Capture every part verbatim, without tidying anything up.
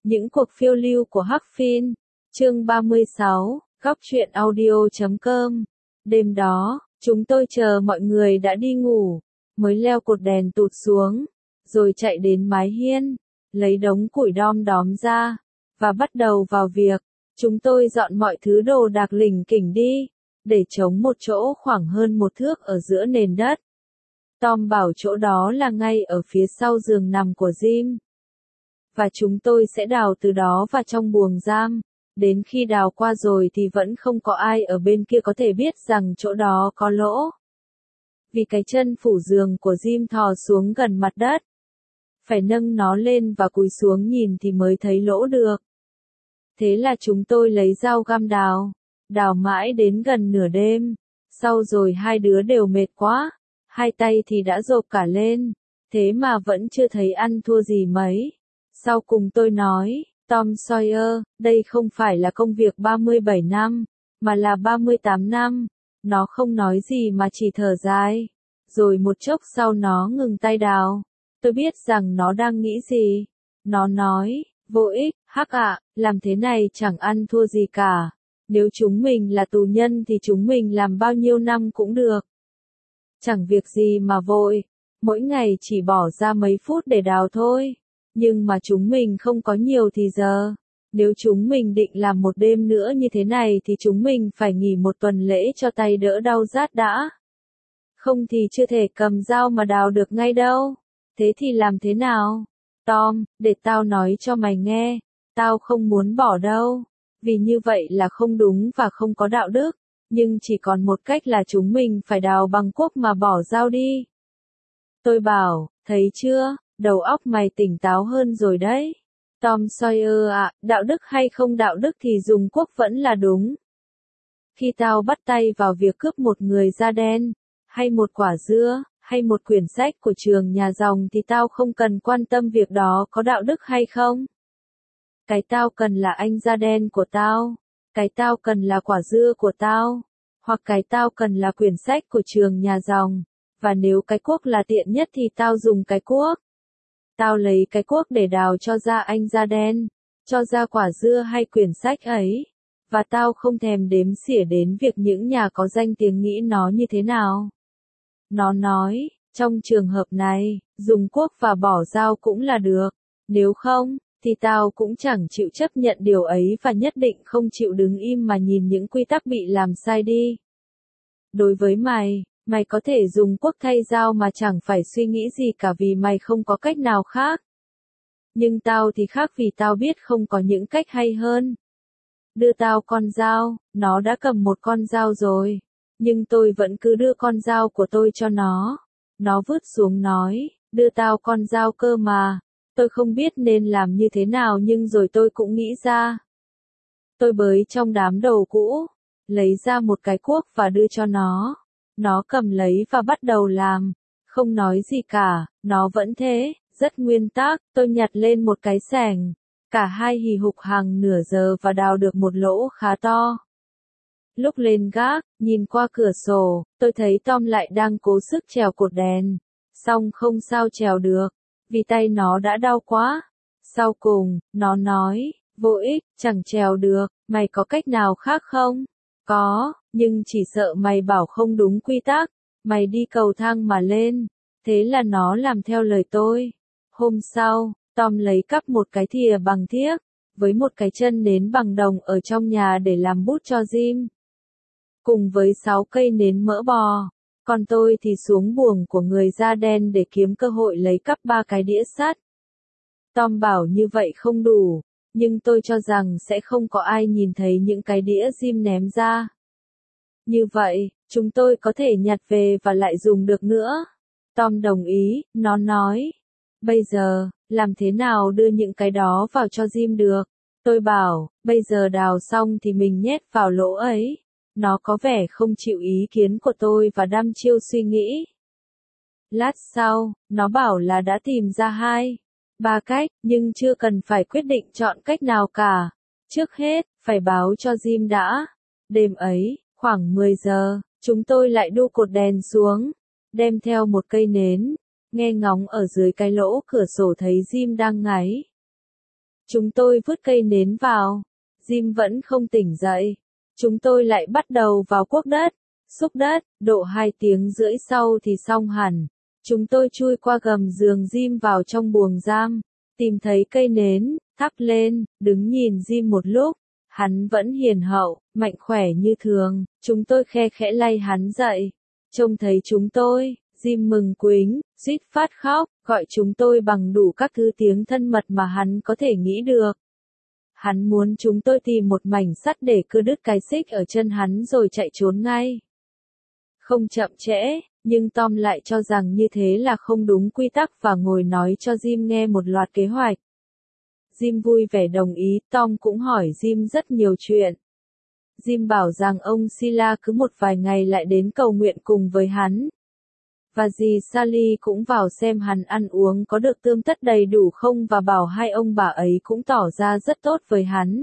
Những cuộc phiêu lưu của Hắc Phiên. Chương ba mươi sáu, góc truyện audio chấm com. Đêm đó, chúng tôi chờ mọi người đã đi ngủ, mới leo cột đèn tụt xuống, rồi chạy đến mái hiên, lấy đống củi đom đóm ra, và bắt đầu vào việc. Chúng tôi dọn mọi thứ đồ đạc lỉnh kỉnh đi, để trống một chỗ khoảng hơn một thước ở giữa nền đất. Tom bảo chỗ đó là ngay ở phía sau giường nằm của Jim. Và chúng tôi sẽ đào từ đó vào trong buồng giam. Đến khi đào qua rồi thì vẫn không có ai ở bên kia có thể biết rằng chỗ đó có lỗ. Vì cái chân phủ giường của Jim thò xuống gần mặt đất. Phải nâng nó lên và cúi xuống nhìn thì mới thấy lỗ được. Thế là chúng tôi lấy dao găm đào. Đào mãi đến gần nửa đêm. Sau rồi hai đứa đều mệt quá. Hai tay thì đã rộp cả lên. Thế mà vẫn chưa thấy ăn thua gì mấy. Sau cùng tôi nói, Tom Sawyer, đây không phải là công việc ba mươi bảy năm, mà là ba mươi tám năm. Nó không nói gì mà chỉ thở dài. Rồi một chốc sau nó ngừng tay đào. Tôi biết rằng nó đang nghĩ gì. Nó nói, vô ích, Hắc ạ, làm thế này chẳng ăn thua gì cả. Nếu chúng mình là tù nhân thì chúng mình làm bao nhiêu năm cũng được. Chẳng việc gì mà vội, mỗi ngày chỉ bỏ ra mấy phút để đào thôi. Nhưng mà chúng mình không có nhiều thì giờ. Nếu chúng mình định làm một đêm nữa như thế này thì chúng mình phải nghỉ một tuần lễ cho tay đỡ đau rát đã. Không thì chưa thể cầm dao mà đào được ngay đâu. Thế thì làm thế nào? Tom, để tao nói cho mày nghe. Tao không muốn bỏ đâu. Vì như vậy là không đúng và không có đạo đức. Nhưng chỉ còn một cách là chúng mình phải đào bằng cuốc mà bỏ dao đi. Tôi bảo, thấy chưa? Đầu óc mày tỉnh táo hơn rồi đấy. Tom Sawyer ạ, đạo đức hay không đạo đức thì dùng cuốc vẫn là đúng. Khi tao bắt tay vào việc cướp một người da đen, hay một quả dưa, hay một quyển sách của trường nhà dòng thì tao không cần quan tâm việc đó có đạo đức hay không. Cái tao cần là anh da đen của tao. Cái tao cần là quả dưa của tao. Hoặc cái tao cần là quyển sách của trường nhà dòng. Và nếu cái cuốc là tiện nhất thì tao dùng cái cuốc. Tao lấy cái cuốc để đào cho ra anh da đen, cho ra quả dưa hay quyển sách ấy. Và tao không thèm đếm xỉa đến việc những nhà có danh tiếng nghĩ nó như thế nào. Nó nói, trong trường hợp này, dùng cuốc và bỏ dao cũng là được. Nếu không, thì tao cũng chẳng chịu chấp nhận điều ấy và nhất định không chịu đứng im mà nhìn những quy tắc bị làm sai đi. Đối với mày, mày có thể dùng cuốc thay dao mà chẳng phải suy nghĩ gì cả vì mày không có cách nào khác. Nhưng tao thì khác vì tao biết không có những cách hay hơn. Đưa tao con dao, nó đã cầm một con dao rồi. Nhưng tôi vẫn cứ đưa con dao của tôi cho nó. Nó vứt xuống nói, đưa tao con dao cơ mà. Tôi không biết nên làm như thế nào nhưng rồi tôi cũng nghĩ ra. Tôi bới trong đám đầu cũ, lấy ra một cái cuốc và đưa cho nó. Nó cầm lấy và bắt đầu làm, không nói gì cả, nó vẫn thế, rất nguyên tắc. Tôi nhặt lên một cái xẻng, cả hai hì hục hàng nửa giờ và đào được một lỗ khá to. Lúc lên gác, nhìn qua cửa sổ, tôi thấy Tom lại đang cố sức trèo cột đèn, song không sao trèo được, vì tay nó đã đau quá. Sau cùng, nó nói, vô ích, chẳng trèo được, mày có cách nào khác không? Có, nhưng chỉ sợ mày bảo không đúng quy tắc, mày đi cầu thang mà lên. Thế là nó làm theo lời tôi. Hôm sau, Tom lấy cắp một cái thìa bằng thiếc, với một cái chân nến bằng đồng ở trong nhà để làm bút cho Jim. Cùng với sáu cây nến mỡ bò, còn tôi thì xuống buồng của người da đen để kiếm cơ hội lấy cắp ba cái đĩa sắt. Tom bảo như vậy không đủ. Nhưng tôi cho rằng sẽ không có ai nhìn thấy những cái đĩa Jim ném ra. Như vậy, chúng tôi có thể nhặt về và lại dùng được nữa. Tom đồng ý, nó nói. Bây giờ, làm thế nào đưa những cái đó vào cho Jim được? Tôi bảo, bây giờ đào xong thì mình nhét vào lỗ ấy. Nó có vẻ không chịu ý kiến của tôi và đăm chiêu suy nghĩ. Lát sau, nó bảo là đã tìm ra hai. Ba cách, nhưng chưa cần phải quyết định chọn cách nào cả. Trước hết, phải báo cho Jim đã. Đêm ấy, khoảng mười giờ, chúng tôi lại đu cột đèn xuống, đem theo một cây nến, nghe ngóng ở dưới cái lỗ cửa sổ thấy Jim đang ngáy. Chúng tôi vứt cây nến vào. Jim vẫn không tỉnh dậy. Chúng tôi lại bắt đầu vào cuốc đất, xúc đất, độ hai tiếng rưỡi sau thì xong hẳn. Chúng tôi chui qua gầm giường Jim vào trong buồng giam, tìm thấy cây nến, thắp lên, đứng nhìn Jim một lúc. Hắn vẫn hiền hậu, mạnh khỏe như thường, chúng tôi khe khẽ lay hắn dậy. Trông thấy chúng tôi, Jim mừng quính, suýt phát khóc, gọi chúng tôi bằng đủ các thứ tiếng thân mật mà hắn có thể nghĩ được. Hắn muốn chúng tôi tìm một mảnh sắt để cưa đứt cái xích ở chân hắn rồi chạy trốn ngay. Không chậm trễ, nhưng Tom lại cho rằng như thế là không đúng quy tắc và ngồi nói cho Jim nghe một loạt kế hoạch. Jim vui vẻ đồng ý, Tom cũng hỏi Jim rất nhiều chuyện. Jim bảo rằng ông Sila cứ một vài ngày lại đến cầu nguyện cùng với hắn. Và dì Sally cũng vào xem hắn ăn uống có được tươm tất đầy đủ không và bảo hai ông bà ấy cũng tỏ ra rất tốt với hắn.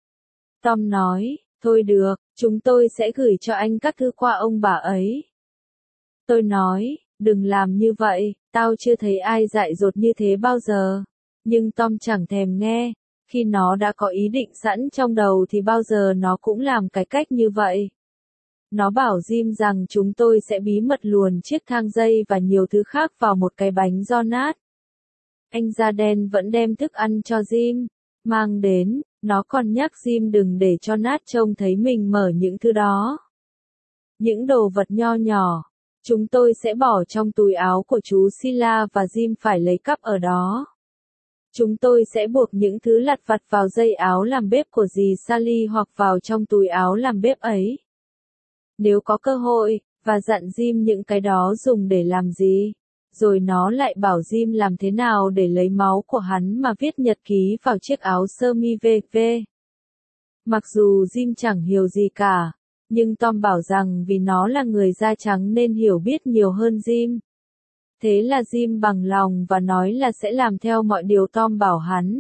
Tom nói, thôi được, chúng tôi sẽ gửi cho anh các thư qua ông bà ấy. Tôi nói, đừng làm như vậy, tao chưa thấy ai dại dột như thế bao giờ. Nhưng Tom chẳng thèm nghe, khi nó đã có ý định sẵn trong đầu thì bao giờ nó cũng làm cái cách như vậy. Nó bảo Jim rằng chúng tôi sẽ bí mật luồn chiếc thang dây và nhiều thứ khác vào một cái bánh do nát. Anh da đen vẫn đem thức ăn cho Jim, mang đến, nó còn nhắc Jim đừng để cho nát trông thấy mình mở những thứ đó. Những đồ vật nho nhỏ, chúng tôi sẽ bỏ trong túi áo của chú Sila và Jim phải lấy cắp ở đó. Chúng tôi sẽ buộc những thứ lặt vặt vào dây áo làm bếp của dì Sally hoặc vào trong túi áo làm bếp ấy. Nếu có cơ hội, và dặn Jim những cái đó dùng để làm gì. Rồi nó lại bảo Jim làm thế nào để lấy máu của hắn mà viết nhật ký vào chiếc áo sơ mi vê vê. Mặc dù Jim chẳng hiểu gì cả, nhưng Tom bảo rằng vì nó là người da trắng nên hiểu biết nhiều hơn Jim. Thế là Jim bằng lòng và nói là sẽ làm theo mọi điều Tom bảo hắn.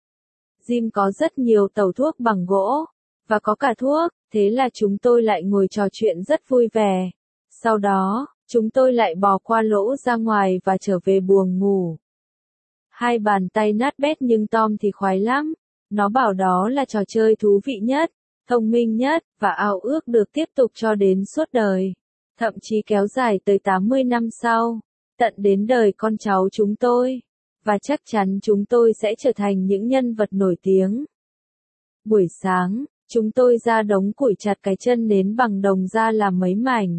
Jim có rất nhiều tàu thuốc bằng gỗ, và có cả thuốc, thế là chúng tôi lại ngồi trò chuyện rất vui vẻ. Sau đó, chúng tôi lại bò qua lỗ ra ngoài và trở về buồng ngủ. Hai bàn tay nát bét nhưng Tom thì khoái lắm. Nó bảo đó là trò chơi thú vị nhất, thông minh nhất, và ao ước được tiếp tục cho đến suốt đời. Thậm chí kéo dài tới tám mươi năm sau, tận đến đời con cháu chúng tôi. Và chắc chắn chúng tôi sẽ trở thành những nhân vật nổi tiếng. Buổi sáng, chúng tôi ra đống củi chặt cái chân nến bằng đồng ra làm mấy mảnh.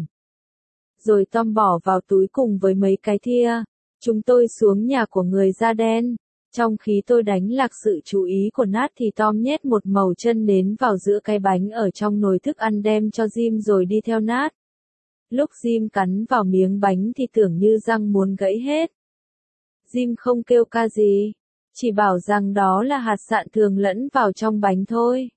Rồi Tom bỏ vào túi cùng với mấy cái thia. Chúng tôi xuống nhà của người da đen. Trong khi tôi đánh lạc sự chú ý của Nat thì Tom nhét một mẩu chân nến vào giữa cái bánh ở trong nồi thức ăn đem cho Jim rồi đi theo Nat. Lúc Jim cắn vào miếng bánh thì tưởng như răng muốn gãy hết. Jim không kêu ca gì, chỉ bảo rằng đó là hạt sạn thường lẫn vào trong bánh thôi.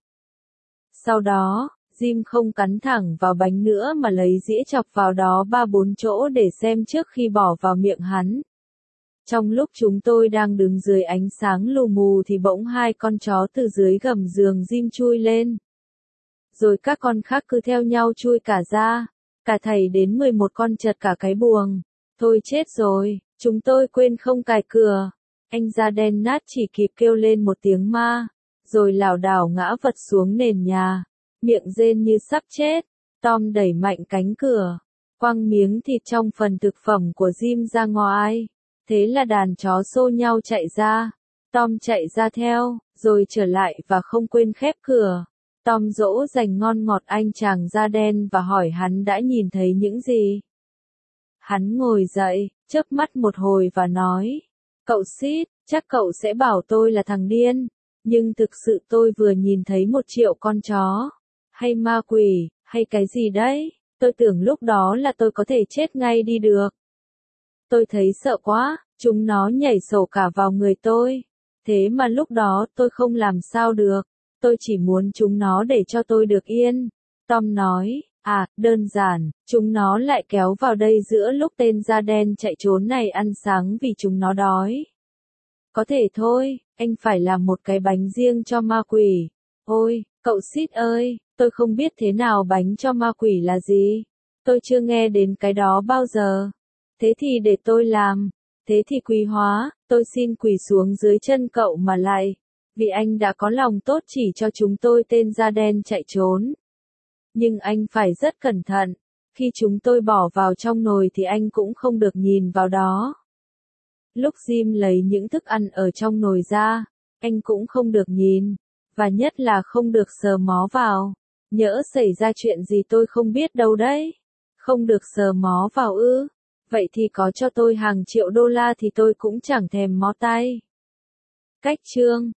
Sau đó, Jim không cắn thẳng vào bánh nữa mà lấy dĩa chọc vào đó ba bốn chỗ để xem trước khi bỏ vào miệng hắn. Trong lúc chúng tôi đang đứng dưới ánh sáng lù mù thì bỗng hai con chó từ dưới gầm giường Jim chui lên. Rồi các con khác cứ theo nhau chui cả ra, cả thảy đến mười một con chật cả cái buồng. Thôi chết rồi, chúng tôi quên không cài cửa. Anh da đen Nat chỉ kịp kêu lên một tiếng ma, rồi lảo đảo ngã vật xuống nền nhà, miệng rên như sắp chết. Tom đẩy mạnh cánh cửa, quăng miếng thịt trong phần thực phẩm của Jim ra ngoài. Thế là đàn chó xô nhau chạy ra. Tom chạy ra theo, rồi trở lại và không quên khép cửa. Tom dỗ dành ngon ngọt anh chàng da đen và hỏi hắn đã nhìn thấy những gì. Hắn ngồi dậy, chớp mắt một hồi và nói, cậu Sid, chắc cậu sẽ bảo tôi là thằng điên, nhưng thực sự tôi vừa nhìn thấy một triệu con chó, hay ma quỷ, hay cái gì đấy, tôi tưởng lúc đó là tôi có thể chết ngay đi được. Tôi thấy sợ quá, chúng nó nhảy sổ cả vào người tôi, thế mà lúc đó tôi không làm sao được, tôi chỉ muốn chúng nó để cho tôi được yên. Tom nói, à, đơn giản, chúng nó lại kéo vào đây giữa lúc tên da đen chạy trốn này ăn sáng vì chúng nó đói. Có thể thôi, anh phải làm một cái bánh riêng cho ma quỷ. Ôi, cậu Sid ơi, tôi không biết thế nào bánh cho ma quỷ là gì. Tôi chưa nghe đến cái đó bao giờ. Thế thì để tôi làm. Thế thì quý hóa, tôi xin quỳ xuống dưới chân cậu mà lại. Vì anh đã có lòng tốt chỉ cho chúng tôi tên da đen chạy trốn. Nhưng anh phải rất cẩn thận. Khi chúng tôi bỏ vào trong nồi thì anh cũng không được nhìn vào đó. Lúc Jim lấy những thức ăn ở trong nồi ra, anh cũng không được nhìn. Và nhất là không được sờ mó vào. Nhỡ xảy ra chuyện gì tôi không biết đâu đấy. Không được sờ mó vào ư. Vậy thì có cho tôi hàng triệu đô la thì tôi cũng chẳng thèm mó tay. Cách chương